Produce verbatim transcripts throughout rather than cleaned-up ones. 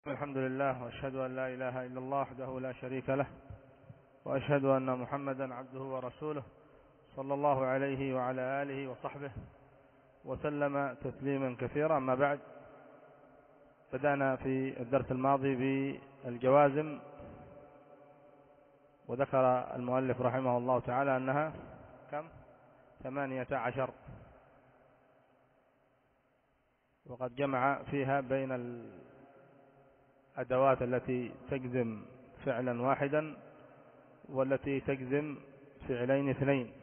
الحمد لله، وأشهد أن لا إله إلا الله وحده لا شريك له، وأشهد أن محمدا عبده ورسوله صلى الله عليه وعلى آله وصحبه وسلم تسليما كثيرا. أما بعد، بدأنا في الدرس الماضي بالجوازم، وذكر المؤلف رحمه الله تعالى أنها كم؟ ثمانية عشر، وقد جمع فيها بين الأدوات التي تجزم فعلا واحدا والتي تجزم فعلين اثنين.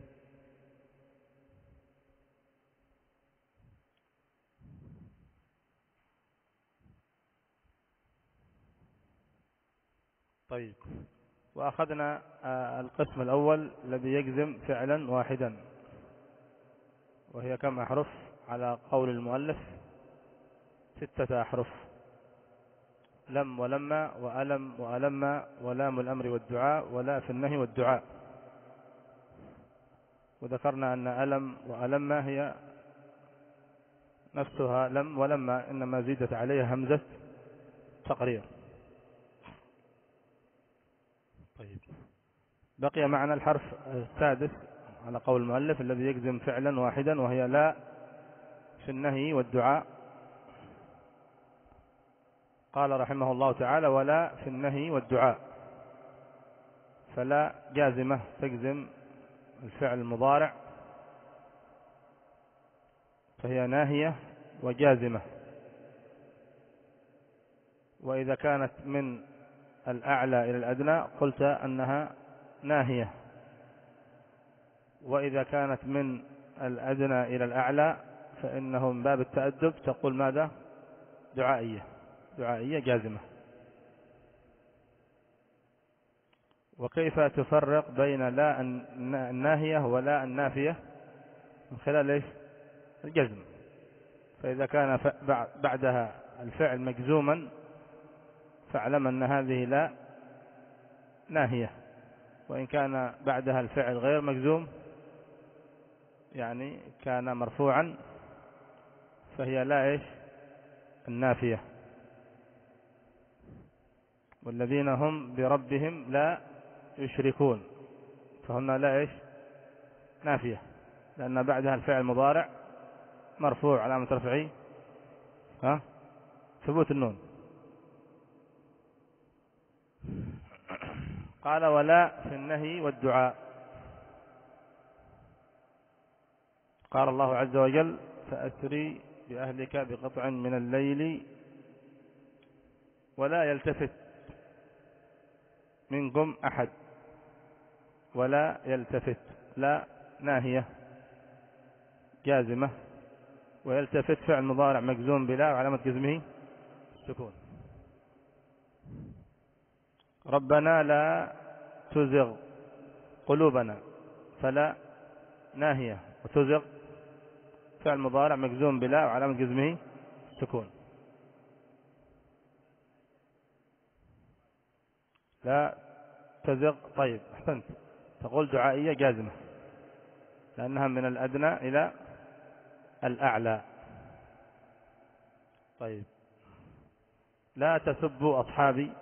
طيب، وأخذنا القسم الأول الذي يجزم فعلا واحدا، وهي كم أحرف على قول المؤلف؟ ستة أحرف: لم ولما وألم وألم ولام الأمر والدعاء ولا في النهي والدعاء. وذكرنا أن ألم وألم هي نفسها لم ولما، إنما زيدت عليها همزة تقرير. طيب، بقي معنا الحرف السادس على قول المؤلف الذي يجزم فعلا واحدا، وهي لا في النهي والدعاء. قال رحمه الله تعالى: ولا في النهي والدعاء. فلا جازمة تجزم الفعل المضارع، فهي ناهية وجازمة. وإذا كانت من الأعلى إلى الأدنى قلت أنها ناهية، وإذا كانت من الأدنى إلى الأعلى فإنه من باب التأدب تقول ماذا؟ دعائية. دعائية جازمة. وكيف تفرق بين لا الناهية ولا النافية؟ من خلال إيش؟ الجزم. فإذا كان بعدها الفعل مجزوما فاعلم أن هذه لا ناهية، وإن كان بعدها الفعل غير مجزوم يعني كان مرفوعا فهي لا إيش؟ النافية. والذين هم بربهم لا يشركون، فهنا لا إيش؟ نافية، لأن بعدها الفعل مضارع مرفوع علامة رفعه ها ثبوت النون. قال: ولا في النهي والدعاء. قال الله عز وجل: فأسري بأهلك بقطع من الليل ولا يلتفت منكم أحد. ولا يلتفت، لا ناهية جازمة، ويلتفت فعل مضارع مجزوم بلا وعلامة جزمه السكون. ربنا لا تزغ قلوبنا، فلا ناهية وتزغ فعل مضارع مجزوم بلا وعلامة جزمه السكون. لا تزغ. طيب، أحسنت، تقول دعائية جازمة لأنها من الأدنى إلى الأعلى. طيب، لا تسبوا أصحابي،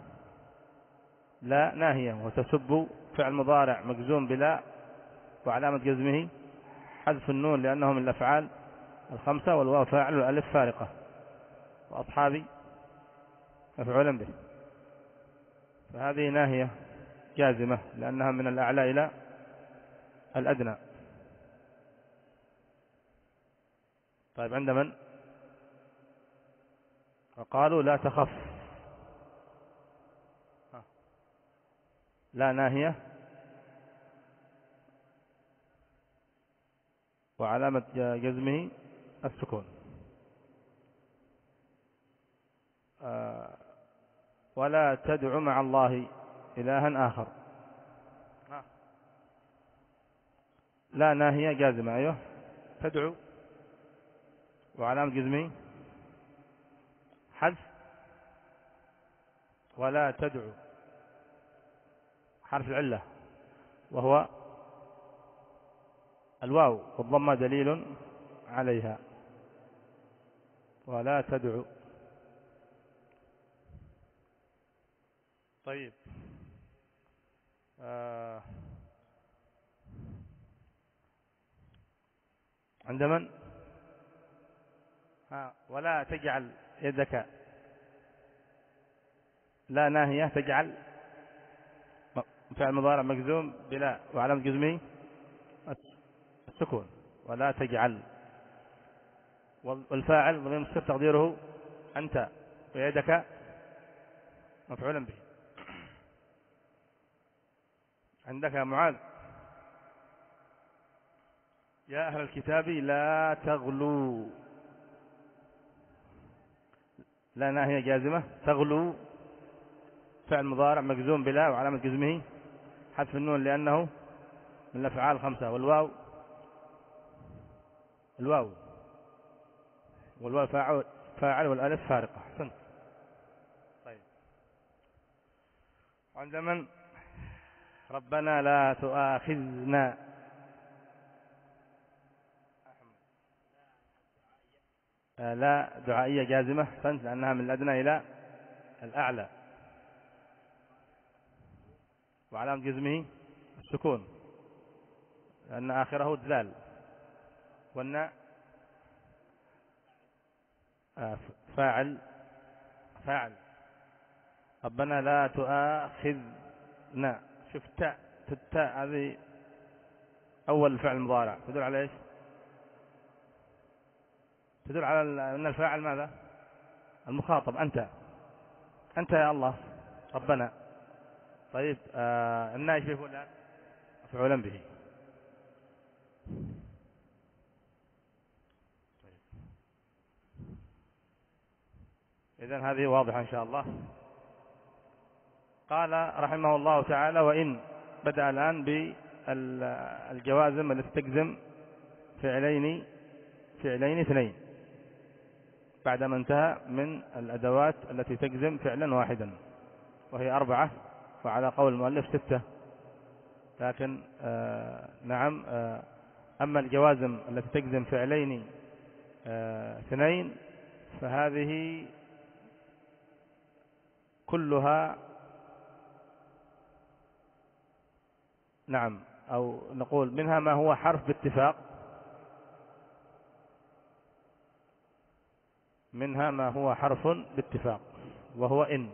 لا ناهية وتسبوا فعل مضارع مجزوم بلا وعلامة جزمه حذف النون لأنه من الأفعال الخمسة، والواو فاعل والألف فارقة، وأصحابي مفعولا به، فهذه ناهية جازمة لأنها من الأعلى إلى الأدنى. طيب، عند من؟ وقالوا لا تخف، لا ناهية وعلامة جزمه السكون. آه ولا تدع مع الله إلها آخر، لا ناهية جازمة. أيوه، تدعو وعلامة جزمه حذف. ولا تدعو حرف العلة وهو الواو، والضمة دليل عليها. ولا تدعو. طيب آه عند من؟ ها ولا تجعل يدك، لا ناهية، تجعل فعل مضارع مجزوم بلا وعلامة جزمه السكون، ولا تجعل. والفاعل ضمير مستتر تقديره أنت، ويدك مفعولا به. عندك يا معاذ: يا أهل الكتاب لا تغلوا، لا ناهية جازمة، تغلوا فعل مضارع مجزوم بلا وعلامة جزمه حذف النون لأنه من الأفعال الخمسة، والواو الواو والواو فاعل, فاعل والألف فارقة. أحسنت. طيب عند من؟ ربنا لا تؤاخذنا. آه لا دعائية جازمة. أحسنت، لأنها من الأدنى إلى الأعلى، وعلامة جزمه السكون لأن آخره الذال، والناء آه فاعل فاعل. ربنا لا تؤاخذنا. شوف التاء، التاء هذه أول الفعل المضارع تدل على إيش؟ تدل على أن الفاعل ماذا؟ المخاطب أنت، أنت يا الله ربنا. طيب آه النائب فيه فلان مفعولا به. طيب. إذن هذه واضحة إن شاء الله. قال رحمه الله تعالى: وإن، بدأ الآن بالجوازم التي تجزم فعلين فعلين اثنين بعدما انتهى من الأدوات التي تجزم فعلا واحدا، وهي أربعة، وعلى قول المؤلف ستة، لكن آه نعم آه أما الجوازم التي تجزم فعلين آه اثنين فهذه كلها نعم، أو نقول منها ما هو حرف باتفاق، منها ما هو حرف باتفاق وهو إن.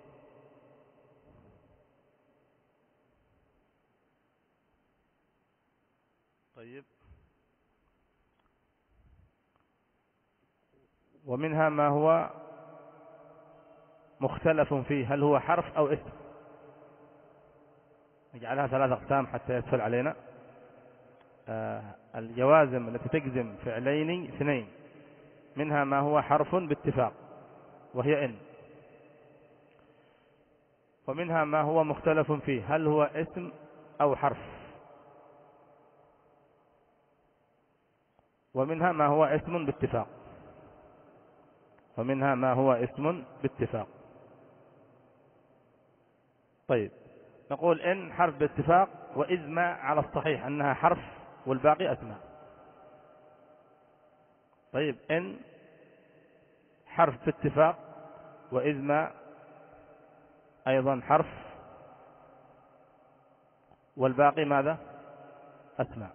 طيب ومنها ما هو مختلف فيه، هل هو حرف أو اسم؟ نجعلها ثلاث أقسام حتى يسهل علينا. آه الجوازم التي تجزم فعلين اثنين منها ما هو حرف باتفاق وهي إن، ومنها ما هو مختلف فيه، هل هو اسم أو حرف، ومنها ما هو اسم باتفاق ومنها ما هو اسم باتفاق. طيب نقول إن حرف باتفاق، وإذ ما على الصحيح أنها حرف والباقي أسماء. طيب إن حرف باتفاق، وإذ ما أيضا حرف، والباقي ماذا؟ أسماء.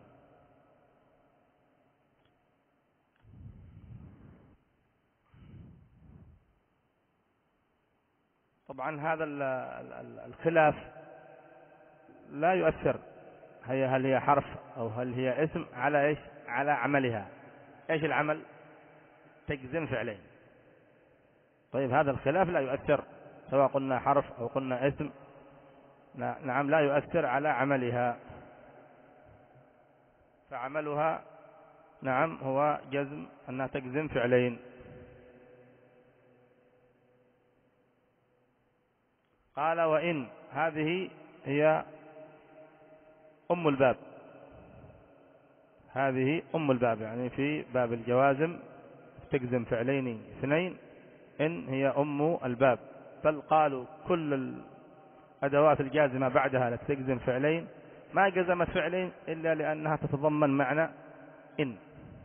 طبعا هذا الخلاف لا يؤثر هي هل هي حرف أو هل هي اسم على إيش؟ على عملها. إيش العمل؟ تجزم فعلين. طيب هذا الخلاف لا يؤثر سواء قلنا حرف أو قلنا اسم، نعم لا يؤثر على عملها، فعملها نعم هو جزم، أنها تجزم فعلين. قال: وإن، هذه هي أم الباب، هذه أم الباب، يعني في باب الجوازم تجزم فعلين اثنين، إن هي أم الباب. بل قالوا كل الأدوات الجازمة بعدها التي تجزم فعلين ما جزمت فعلين إلا لأنها تتضمن معنى إن.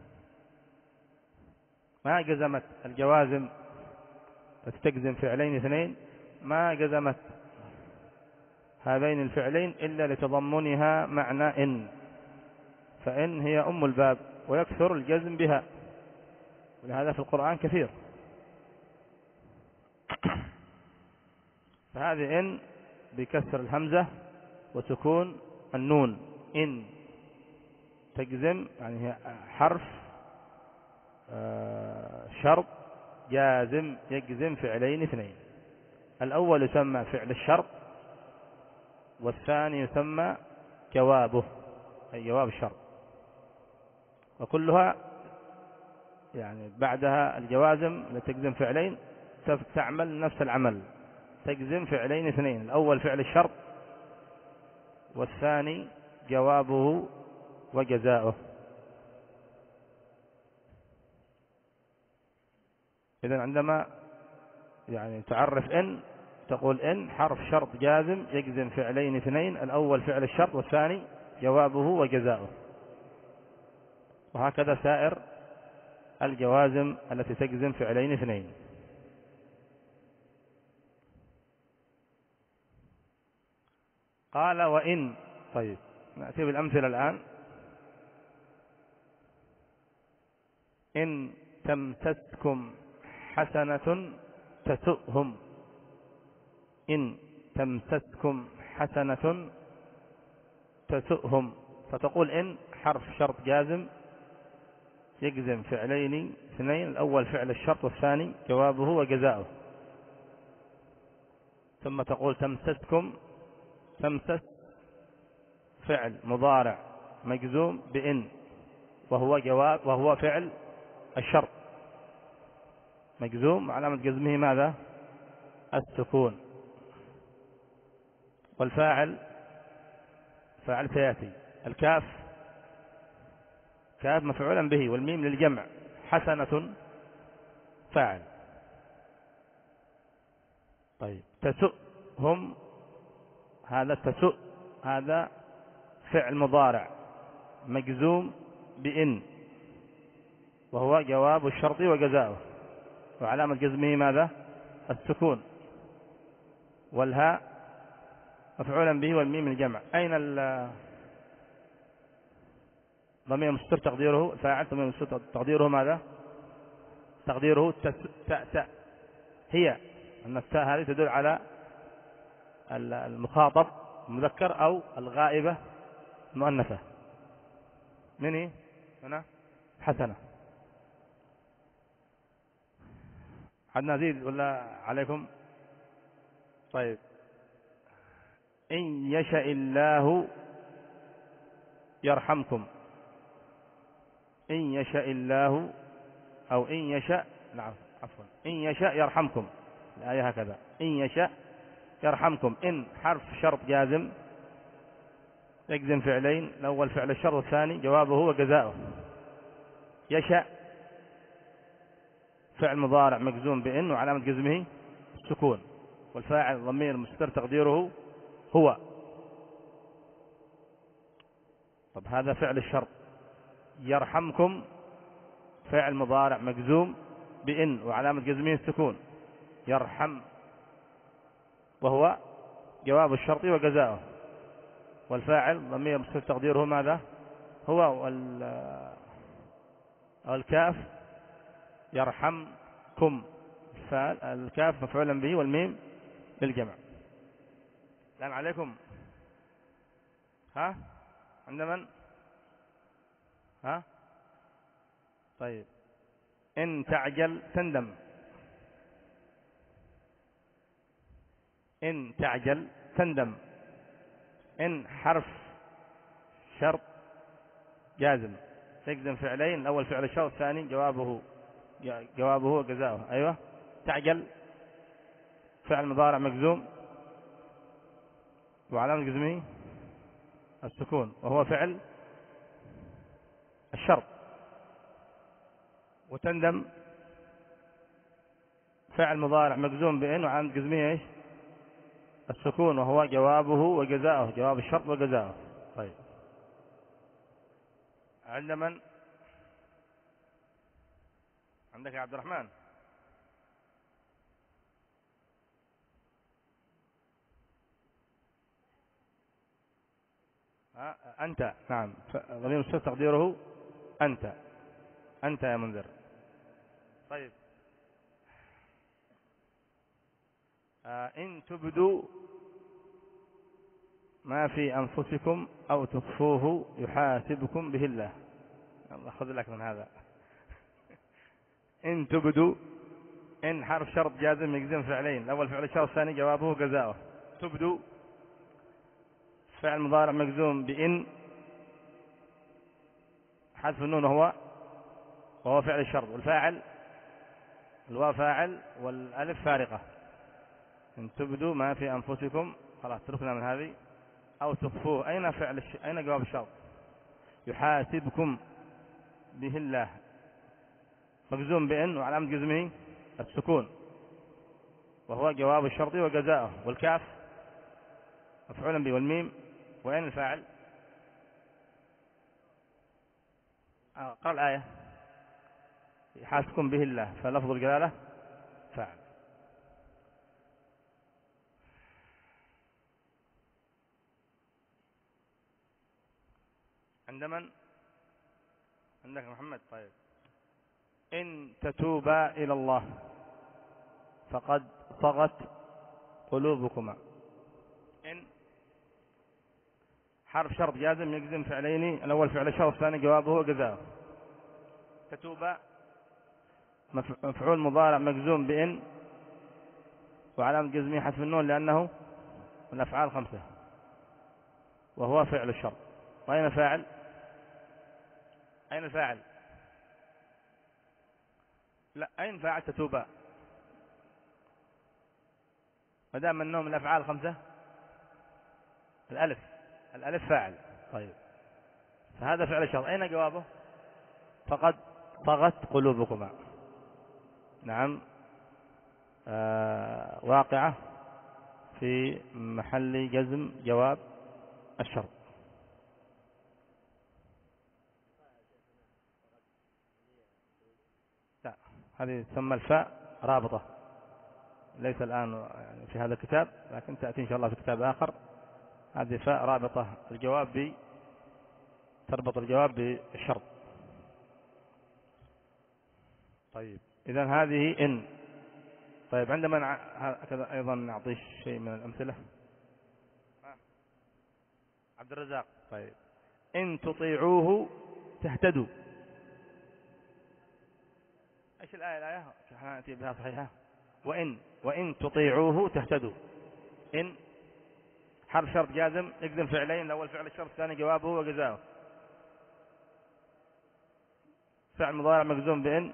ما جزمت الجوازم التي تجزم فعلين اثنين ما جزمت هذين الفعلين إلا لتضمنها معنى إن، فإن هي أم الباب ويكثر الجزم بها، ولهذا في القرآن كثير. فهذه إن بكسر الهمزة وسكون النون، إن تجزم، يعني هي حرف شرط جازم يجزم فعلين اثنين. الأول يسمى فعل الشرط، والثاني يسمى جوابه، أي جواب الشرط. وكلها يعني بعدها الجوازم التي تجزم فعلين تعمل نفس العمل، تجزم فعلين اثنين، الأول فعل الشرط والثاني جوابه وجزاؤه. إذن عندما يعني تعرف إن تقول إن حرف شرط جازم يجزم فعلين اثنين، الأول فعل الشرط والثاني جوابه وجزاؤه. وهكذا سائر الجوازم التي تجزم فعلين اثنين. قال وإن. طيب نأتي بالأمثلة الآن. إن تمسسكم حسنة تسؤهم، إن تمسسكم حسنة تسؤهم. فتقول إن حرف شرط جازم يجزم فعلين اثنين، الأول فعل الشرط والثاني جوابه وجزاؤه. ثم تقول تمسسكم، تمسس فعل مضارع مجزوم بإن، وهو جواب وهو فعل الشرط مجزوم، علامة جزمه ماذا؟ السكون. والفاعل فاعل سياتي. الكاف كاف مفعولا به، والميم للجمع. حسنة فاعل. طيب تسؤهم، هذا تسؤ هذا فعل مضارع مجزوم بإن، وهو جواب الشرط وجزاؤه، وعلامة جزمه ماذا؟ السكون. والهاء مفعولا به، والميم الجمع. أين ضمير مستتر تقديره فاعل؟ ضمير مستتر تقديره ماذا؟ تقديره تاء تاء هي، أن التاء هذه تدل على المخاطب المذكر أو الغائبة المؤنثة. من هي؟ هنا حسنة. عدنا زيد ولا عليكم؟ طيب إن يشاء الله يرحمكم. إن يشاء الله أو إن يشاء، نعم عفوا، إن يشاء يرحمكم، الآية هكذا. إن يشاء يرحمكم. إن حرف شرط جازم يجزم فعلين، الأول فعل الشرط والثاني جوابه وجزاؤه. يشاء فعل مضارع مجزوم بإن، وعلامة جزمه السكون، والفاعل ضمير مستتر تقديره هو. طب هذا فعل الشرط. يرحمكم فعل مضارع مجزوم بإن، وعلامة جزمه السكون. يرحم وهو جواب الشرط وجزاؤه، والفاعل ضمير مستتر تقديره ماذا؟ هو. والكاف يرحمكم، الكاف مفعولا به، والميم للجمع. الآن عليكم. ها عند من؟ ها طيب. إن تعجل تندم. إن تعجل تندم. إن حرف شرط جازم تجزم فعلين، الأول فعل الشرط، الثاني جوابه جوابه وجزاؤه. أيوة. تعجل فعل مضارع مجزوم، وعلامة جزمه السكون، وهو فعل الشرط. وتندم فعل مضارع مجزوم بإن، وعلامة جزمه ايش؟ السكون، وهو جوابه وجزاؤه، جواب الشرط وجزاؤه. طيب عند من؟ عندك يا عبد الرحمن؟ أنت. نعم، ضمير مستتر تقديره أنت. أنت يا منذر. طيب. آه إن تبدوا ما في أنفسكم أو تخفوه يحاسبكم به الله. الله خذ لك من هذا. إن تبدوا، إن حرف شرط جازم يجزم فعلين، الأول فعل الشرط الثاني جوابه جزاؤه. تبدوا فعل مضارع مجزوم بإن، حذف النون وهو وهو فعل الشرط، والفاعل الواو فاعل والألف فارقة. إن تبدوا ما في أنفسكم، خلاص تركنا من هذه. أو تخفوه، أين فعل الش... أين جواب الشرط؟ يحاسبكم به الله، مجزوم بإن وعلامة جزمه السكون، وهو جواب الشرط وجزاؤه. والكاف مفعول به، والميم وين الفاعل؟ قرأ الآية يحاسبكم به الله، فلفظ الجلالة فاعل. عند من؟ عندك محمد. طيب. إن تتوبا إلى الله فقد صغت قلوبكما. إن حرف شرط جازم يجزم فعلين، الأول فعل الشرط الثاني جوابه جزاؤه. تتوبا مفعول مضارع مجزوم بإن وعلامة جزمه حذف النون لأنه من الأفعال خمسة، وهو فعل الشرط. وأين الفاعل؟ أين الفاعل؟ لا، أين فاعل تتوبا؟ ما دام أنه من الأفعال خمسة، الألف الألف فاعل. طيب، فهذا فعل الشرط. أين جوابه؟ فقد طغت قلوبكما. نعم. آه واقعة في محل جزم جواب الشرط. لا، هذه تسمى الفاء رابطة، ليس الآن في هذا الكتاب، لكن تأتي إن شاء الله في كتاب آخر. هذه فاء رابطة، الجواب ب تربط الجواب بالشرط. طيب، إذن هذه إن. طيب، عندما هكذا أيضا نعطيه شيء من الأمثلة. عبد الرزاق. طيب، إن تطيعوه تهتدوا. إيش الآية؟ الآية نأتي بها صحيحة. وإن وإن تطيعوه تهتدوا. إن حرف شرط جازم يجزم فعلين، الأول فعل الشرط الثاني جوابه وجزاؤه. فعل مضارع مجزوم بإن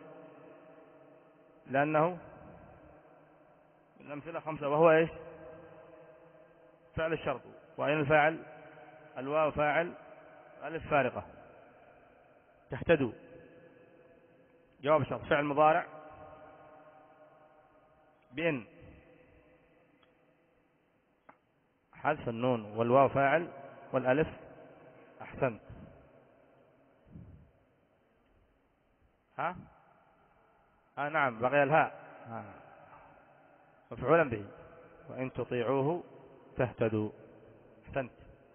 لأنه من الأمثلة خمسة، وهو إيش؟ فعل الشرط. وأين الفاعل؟ الواو فاعل، ألف فارقة. تهتدوا جواب الشرط، فعل مضارع بإن حذف النون والواو فاعل والألف. أحسنت. ها؟ آه نعم، بقي الهاء. آه. مفعولا به. وإن تطيعوه تهتدوا. أحسنت.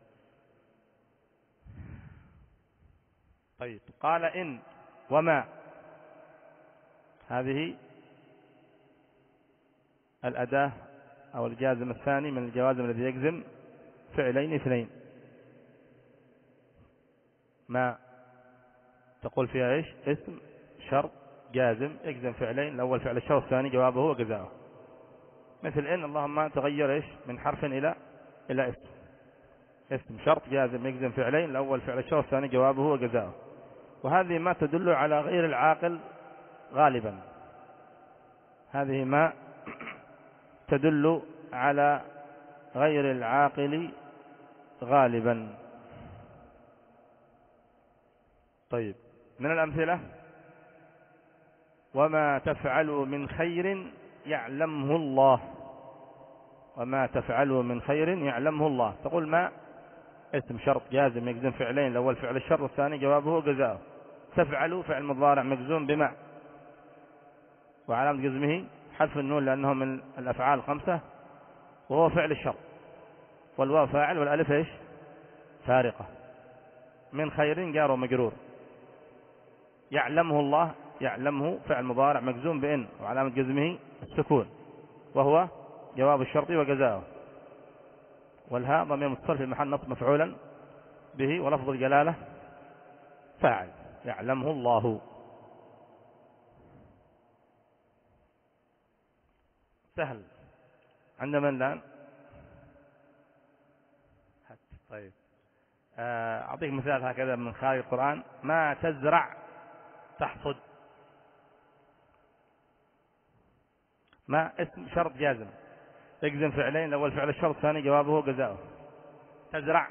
طيب، قال إن وما، هذه الأداة أو الجازم الثاني من الجوازم الذي يجزم فعلين اثنين. ما تقول فيها إيش؟ اسم شرط جازم يجزم فعلين، الأول فعل الشرط الثاني جوابه وجزاؤه. مثل إن اللهم تغير إيش من حرف إلى إلى اسم. اسم شرط جازم يجزم فعلين، الأول فعل الشرط الثاني جوابه وجزاؤه. وهذه ما تدل على غير العاقل غالبا. هذه ما تدل على غير العاقل غالبا. طيب، من الأمثلة: وما تفعلوا من خير يعلمه الله. وما تفعلوا من خير يعلمه الله. تقول ما اسم شرط جازم يجزم فعلين، الأول فعل الشرط والثاني جوابه جزاؤه. تفعلوا فعل مضارع مجزوم بما وعلامة جزمه حذف النون لأنه من الأفعال الخمسة، وهو فعل الشرط، والواو فاعل والألف إيش؟ فارقة. من خير جار ومجرور. يعلمه الله، يعلمه فعل مضارع مجزوم بإن وعلامة جزمه السكون وهو جواب الشرط وجزاؤه. والهاء ضمير متصل في محل نصب مفعولا به، ولفظ الجلالة فاعل يعلمه الله. سهل. عندما الآن طيب أعطيك مثال هكذا من خارج القرآن. ما تزرع تحصد. ما اسم شرط جازم يجزم فعلين، الأول فعل الشرط، الثاني جوابه جزاؤه. تزرع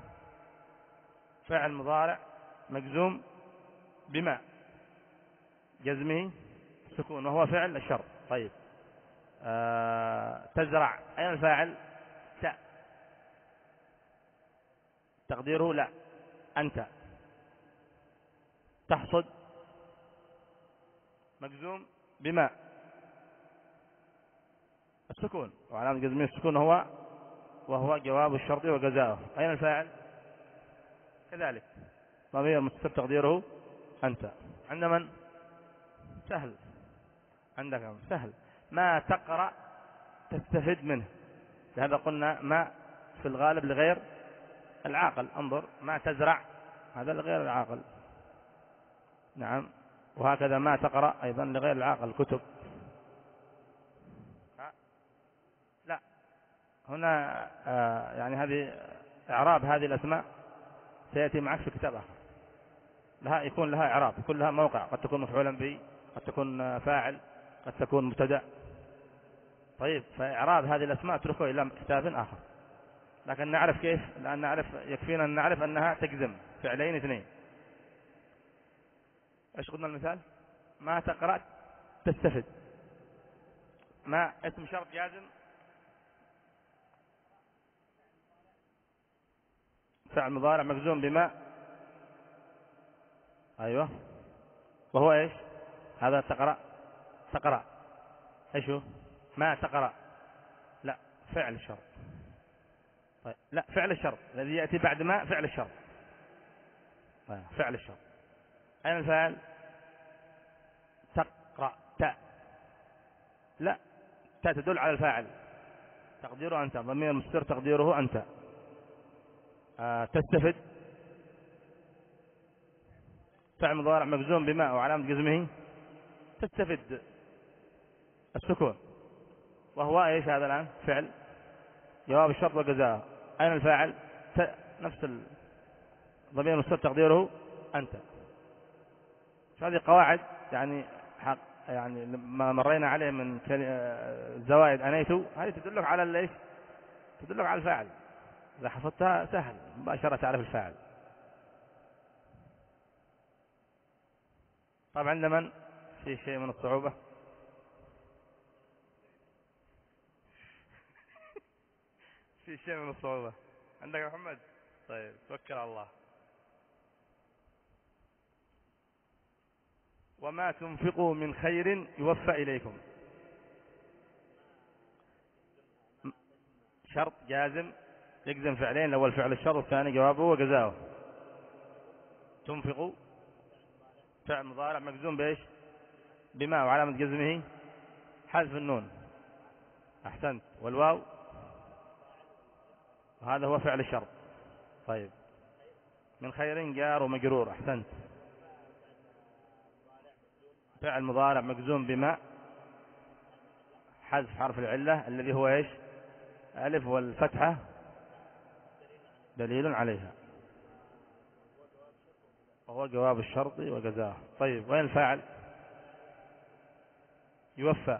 فعل مضارع مجزوم بما جزمه سكون وهو فعل الشرط. طيب آه تزرع أين الفاعل؟ تاء، تقديره لا أنت. تحصد مجزوم بما السكون وعلامة جزمه السكون هو وهو جواب الشرط وجزاؤه. أين الفاعل؟ كذلك ضمير متصل تقديره أنت. عند من؟ سهل. عندك سهل. ما تقرأ تستفد منه. لهذا قلنا ما في الغالب لغير العاقل. انظر ما تزرع هذا لغير العاقل. نعم. وهكذا ما تقرأ أيضا لغير العاقل كتب. لا هنا آه يعني هذه إعراب هذه الأسماء سيأتي معك في كتاب آخر. لها يكون لها إعراب، يكون لها موقع، قد تكون مفعولا به، قد تكون فاعل، قد تكون مبتدأ. طيب فإعراب هذه الأسماء اتركه إلى كتاب آخر. لكن نعرف كيف، لأن نعرف يكفينا أن نعرف أنها تجزم فعلين اثنين. ايش قلنا المثال؟ ما تقرأ تستفد. ما اسم شرط جازم فعل مضارع مجزوم بما. أيوة وهو إيش؟ هذا تقرأ. تقرأ إيش هو؟ ما تقرأ لا فعل الشرط. طيب لا فعل الشرط الذي يأتي بعد ما فعل الشرط. طيب. فعل الشرط أين الفاعل؟ تقرأ تاء لا تاء تدل على الفاعل تقديره أنت، ضمير مستتر تقديره أنت. آه تستفد فعل مضارع مجزوم بما وعلامة جزمه تستفد السكون وهو ايش هذا الآن؟ فعل جواب الشرط وجزاءه. أين الفاعل؟ ت... نفس الضمير مستتر تقديره أنت. هذه قواعد يعني حق يعني ما مرينا عليه من زوائد أنيتو، هذه تدلك على الايش؟ تدلك على الفاعل. إذا حفظتها سهل مباشرة تعرف الفاعل. طبعا لمن في شيء من الصعوبة في شيء من الصعوبة عندك يا محمد؟ طيب توكل على الله. وما تنفقوا من خير يوفى إليكم. شرط جازم يجزم فعلين، الأول فعل الشرط والثاني جوابه وجزاؤه. تنفقوا فعل مضارع مجزوم بإيش؟ بما وعلامة جزمه حذف النون. أحسنت. والواو وهذا هو فعل الشرط. طيب من خير جار ومجرور. أحسنت. فعل مضارع مجزوم بما حذف حرف العلة الذي هو إيش؟ ألف والفتحة دليل عليها وهو جواب الشرط وجزاه. طيب وين الفاعل؟ يوفى.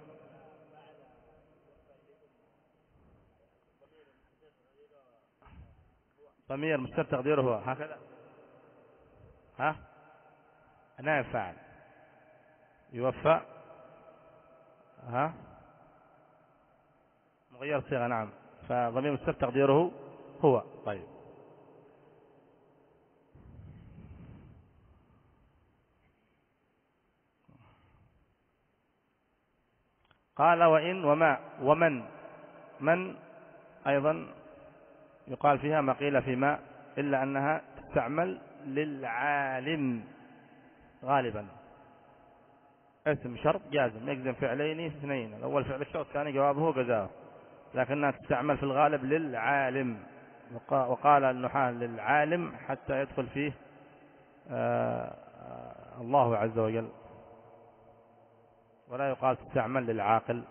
ضمير مستتر تقديره هو هكذا. ها نائب فاعل يوفى. ها مغير صيغة. نعم فضمير مستتر تقديره هو. طيب قال وإن وما ومن. من أيضا يقال فيها ما قيل في ما، إلا أنها تستعمل للعالم غالبا. اسم شرط جازم يجزم فعلين اثنين، الأول فعل الشرط الثاني جوابه جزاؤه، لكنها تستعمل في الغالب للعالم. وقال النحاة للعالم حتى يدخل فيه آه الله عز وجل، ولا يقال تستعمل للعاقل.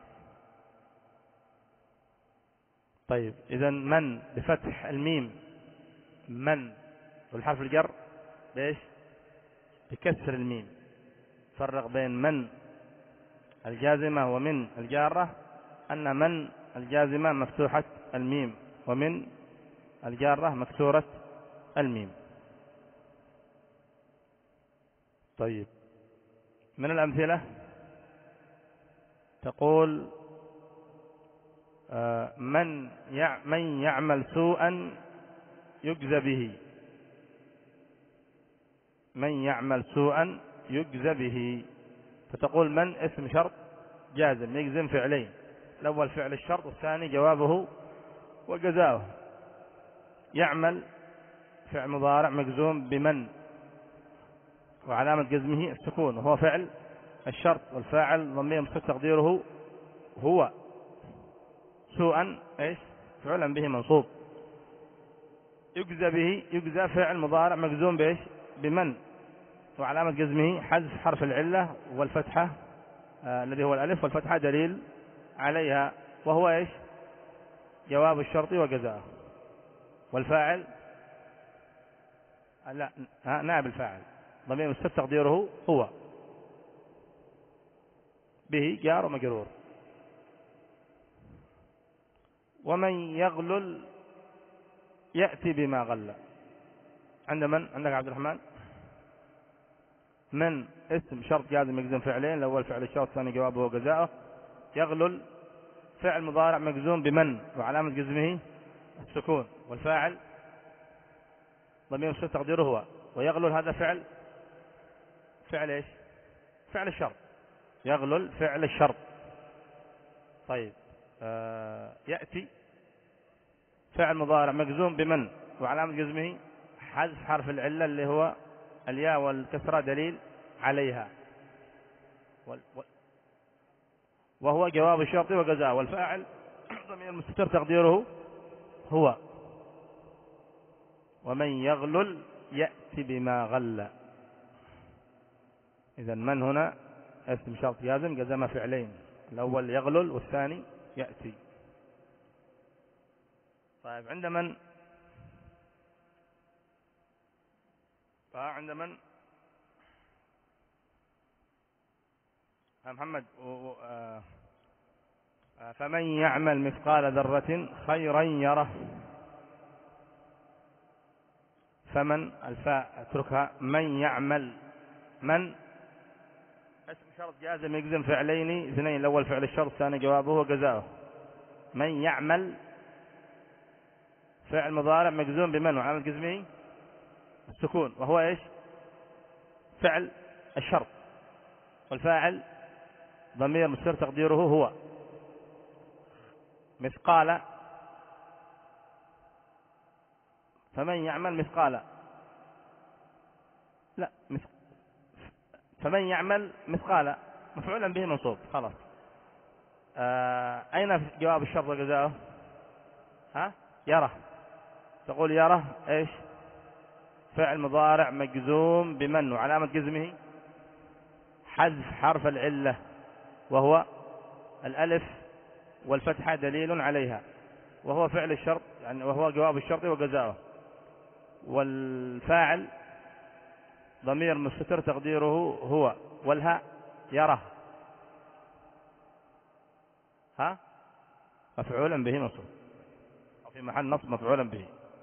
طيب إذا من بفتح الميم، من والحرف الجر ليش بكسر الميم. فرق بين من الجازمة ومن الجارة، أن من الجازمة مفتوحة الميم، ومن الجارة مكسورة الميم. طيب من الأمثلة تقول من من يعمل سوءا يجزى به، من يعمل سوءا يجزى به. فتقول من اسم شرط جازم يجزم فعلين، الأول فعل الشرط والثاني جوابه وجزاؤه. يعمل فعل مضارع مجزوم بمن، وعلامة جزمه السكون، وهو فعل الشرط، والفاعل ضمير مستتر تقديره هو. سوءا ايش فعلا به منصوب. يجزى به، يجزى فعل مضارع مجزوم بايش بمن، وعلامة جزمه حذف حرف العلة والفتحة آه الذي هو الألف، والفتحة دليل عليها، وهو ايش جواب الشرط وجزاءه. والفاعل لا نائب الفاعل ضمير مستتر تقديره هو، به جار ومجرور. ومن يغلل يأتي بما غل. عند من؟ عندك عبد الرحمن. من اسم شرط جازم يجزم فعلين، الأول فعل الشرط الثاني جوابه وجزاؤه. يغلل فعل مضارع مجزوم بمن، وعلامة جزمه السكون، والفاعل ضمير مستتر تقديره هو. ويغلل هذا فعل فعل ايش فعل الشرط، يغلل فعل الشرط. طيب آه يأتي فعل مضارع مجزوم بمن، وعلامة جزمه حذف حرف العلة اللي هو الياء والكسرة دليل عليها، وهو جواب الشرط وجزاء. والفاعل ضمير مستتر تقديره هو. ومن يغلل يأتي بما غل. إذا من هنا اسم شرط جازم جزم فعلين، الأول يغلل والثاني يأتي. طيب عند من؟ عند من محمد؟ فمن يعمل مثقال ذرة خيرا يره. فمن الفاء اتركها. من يعمل، من اسم شرط جازم يجزم فعلين اثنين، الأول فعل الشرط الثاني جوابه وجزاؤه. من يعمل فعل مضارع مجزوم بمن، وعلامة جزمه السكون، وهو ايش فعل الشرط، والفاعل ضمير مستتر تقديره هو. مثقال، فمن يعمل مثقال، لا مثق... فمن يعمل مثقال مفعولا به منصوب خلاص. آه... أين جواب الشرط وجزاؤه؟ ها يره. تقول يره ايش فعل مضارع مجزوم بمن، وعلامة جزمه حذف حرف العلة وهو الألف، والفتحة دليل عليها، وهو فعل الشرط يعني وهو جواب الشرط وجزاؤه. والفاعل ضمير مستتر تقديره هو، والهاء يره ها مفعولا به منصوب، أو في محل نصب مفعولا به.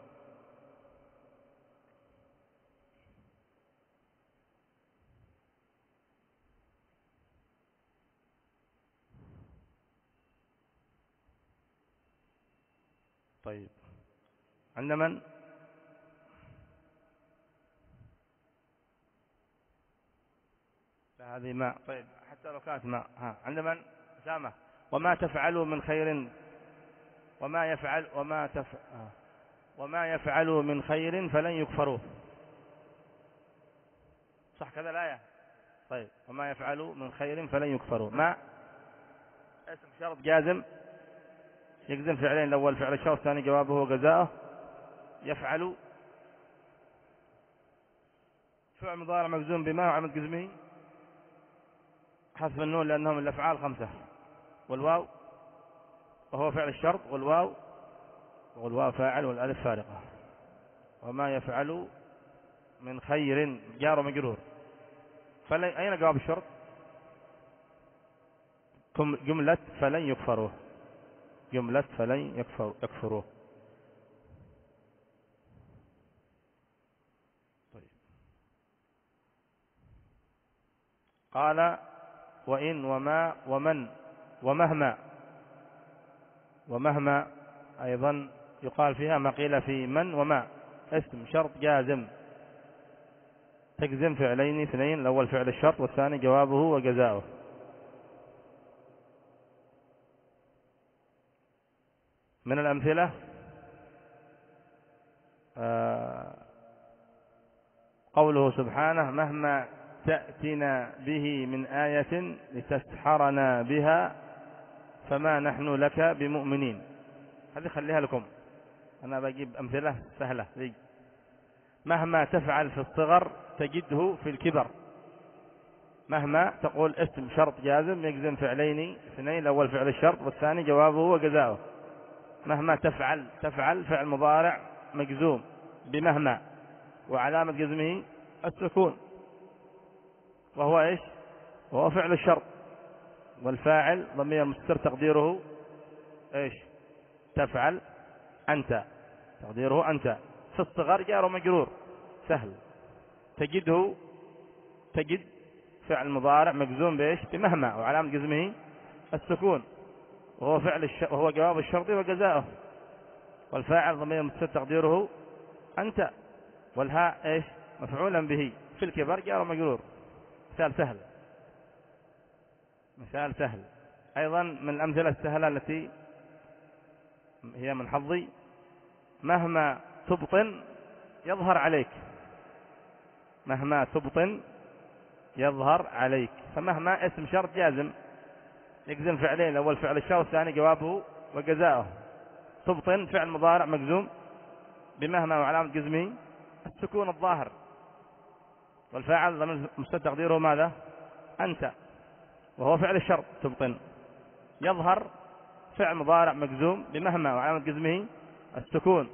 طيب عند من؟ هذه ما طيب حتى لو كانت ما ها عند من؟ سامة. وما تفعلوا من خير، وما يفعل وما تف... وما يفعلوا من خير فلن يكفروه. صح كذا الآية؟ طيب وما يفعلوا من خير فلن يكفروا. ما اسم شرط جازم يجزم فعلين، الأول فعل الشرط الثاني جوابه وجزاؤه. يفعل فعل مضارع مجزوم بما وعلامة جزمه حذف النون لأنهم الأفعال خمسة، والواو وهو فعل الشرط، والواو والواو فاعل والألف فارقة. وما يفعل من خير جار ومجرور. أين جواب الشرط؟ جملة فلن يكفروه، جملة فلن يكفر يكفروه. طيب. قال وإن وما ومن ومهما. ومهما أيضا يقال فيها ما قيل في من وما. اسم شرط جازم تجزم فعلين اثنين، الأول فعل الشرط والثاني جوابه وجزاؤه. من الأمثلة آه قوله سبحانه مهما تأتنا به من آية لتسحرنا بها فما نحن لك بمؤمنين. هذه خليها لكم، أنا بجيب أمثلة سهلة. دي مهما تفعل في الصغر تجده في الكبر. مهما تقول اسم شرط جازم يجزم فعلين اثنين، الأول فعل الشرط والثاني جوابه وجزاؤه. مهما تفعل، تفعل فعل مضارع مجزوم بمهما وعلامة جزمه السكون، وهو ايش؟ وهو فعل الشرط، والفاعل ضمير مستتر تقديره ايش؟ تفعل أنت، تقديره أنت. في الصغر جار ومجرور سهل. تجده، تجد فعل مضارع مجزوم بايش؟ بمهما وعلامة جزمه السكون، وهو فعل الش... وهو جواب الشرط وجزاؤه. والفاعل ضمير مستتر تقديره أنت، والهاء ايش؟ مفعولا به. في الكبر جار ومجرور. مثال سهل، مثال سهل. أيضا من الأمثلة السهلة التي هي من حظي، مهما تبطن يظهر عليك. مهما تبطن يظهر عليك. فمهما اسم شرط جازم يجزم فعلين، الأول فعل الشرط والثاني جوابه وجزاؤه. تبطن فعل مضارع مجزوم بمهما وعلامة جزمه السكون الظاهر، والفاعل ضمير مستتر تقديره ماذا؟ أنت، وهو فعل الشرط تبطن. يظهر فعل مضارع مجزوم بمهما وعلامة جزمه السكون،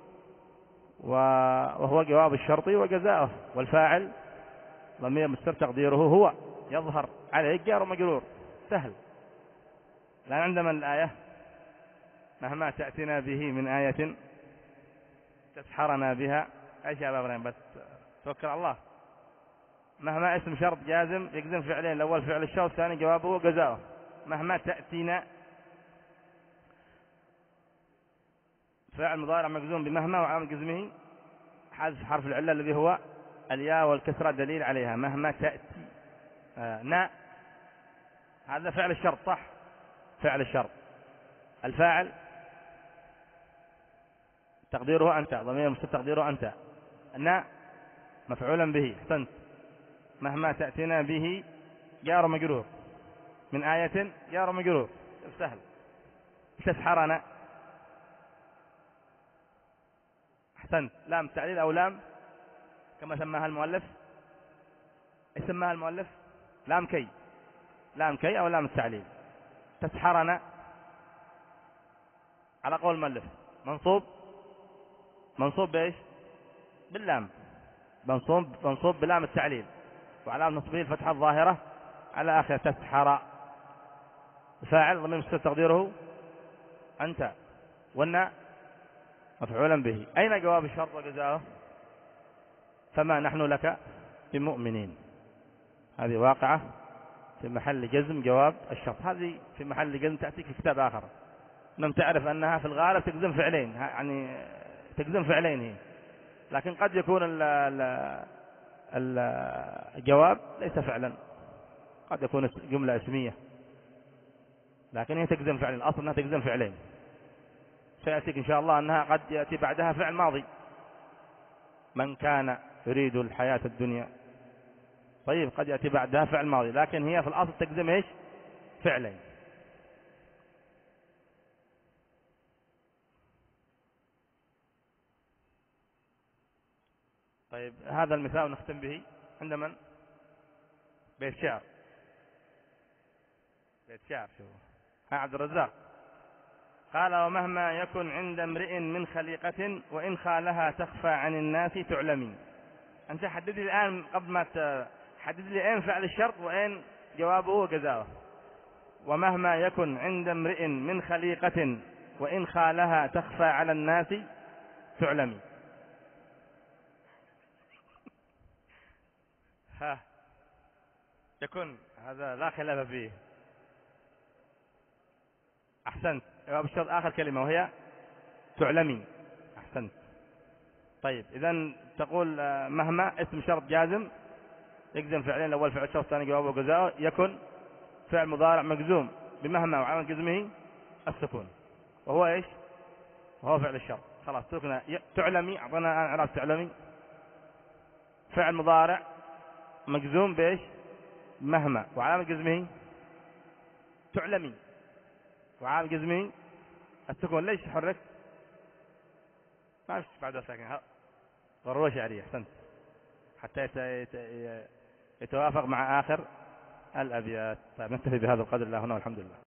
وهو جواب الشرط وجزاؤه. والفاعل ضمير مستتر تقديره هو. يظهر عليك جار ومجرور سهل. الآن عندما الآية مهما تأتنا به من آية تسحرنا بها، ايش يا ابراهيم؟ بس توكل على الله. مهما اسم شرط جازم يجزم فعلين، الأول فعل الشرط والثاني جوابه وجزاؤه. مهما تأتينا فعل مضارع مجزوم بمهما وعلامة جزمه حذف حرف العلة الذي هو الياء والكسرة دليل عليها. مهما تأتي آه نا، هذا فعل الشرط صح؟ فعل الشرط. الفاعل تقديره أنت، ضمير مستتر تقديره أنت. نا مفعولا به. احسنت. مهما تأتينا به جار مجرور، من آية جار مجرور سهل. تسحرنا، احسنت. لام تعليل أو لام كما سماها المؤلف؟ ايش سماها المؤلف؟ لام كي، لام كي أو لام التعليل. تسحرنا على قول المؤلف منصوب، منصوب بايش؟ باللام، منصوب منصوب بلام التعليل، وعلامة نصبه الفتحة الظاهرة على آخر. تسحر فاعل ضمير مستتر تقديره أنت، والنا مفعولا به. أين جواب الشرط وجزاؤه؟ فما نحن لك بمؤمنين. هذه واقعة في محل جزم جواب الشرط. هذه في محل جزم تأتيك في كتاب آخر. لم تعرف أنها في الغالب تجزم فعلين، يعني تجزم فعلين هي، لكن قد يكون ال ال الجواب ليس فعلا، قد يكون جملة اسمية، لكن هي تجزم فعلين. الأصل أنها تجزم فعلين. سيأتيك إن شاء الله أنها قد يأتي بعدها فعل ماضي. من كان يريد الحياة الدنيا طيب قد يأتي بعدها فعل ماضي، لكن هي في الأصل تجزم إيش؟ فعلين. طيب هذا المثال نختم به عند من؟ بيت شعر. بيت شعر شو ها عبد الرزاق قال: ومهما يكن عند امرئ من خليقة وإن خالها تخفى عن الناس تعلمي. أنت حدد لي الآن قبل ما تحدد لي أين فعل الشرط وأين جوابه وجزاؤه. ومهما يكن عند امرئ من خليقة وإن خالها تخفى على الناس تعلمي. ها يكن هذا لا خلاف فيه. أحسنت، جواب الشرط آخر كلمة وهي تعلمي. أحسنت. طيب إذن تقول مهما اسم شرط جازم يجزم فعلين، الأول فعل الشرط الثاني جوابه وجزاؤه. يكن فعل مضارع مجزوم بمهما وعلامة جزمه السكون، وهو إيش؟ وهو فعل الشرط. خلاص تركنا. تعلمي أعطنا الآن إعراب تعلمي. فعل مضارع مجزوم بإيش؟ مهما وعلامة جزمه تعلمي وعلامة جزمه السكون. ليش تحرك؟ ما فيش بعد ساكن، ضرورة شعرية. أحسنت، حتى يتوافق مع آخر الأبيات. طيب نكتفي بهذا القدر الله هنا والحمد لله.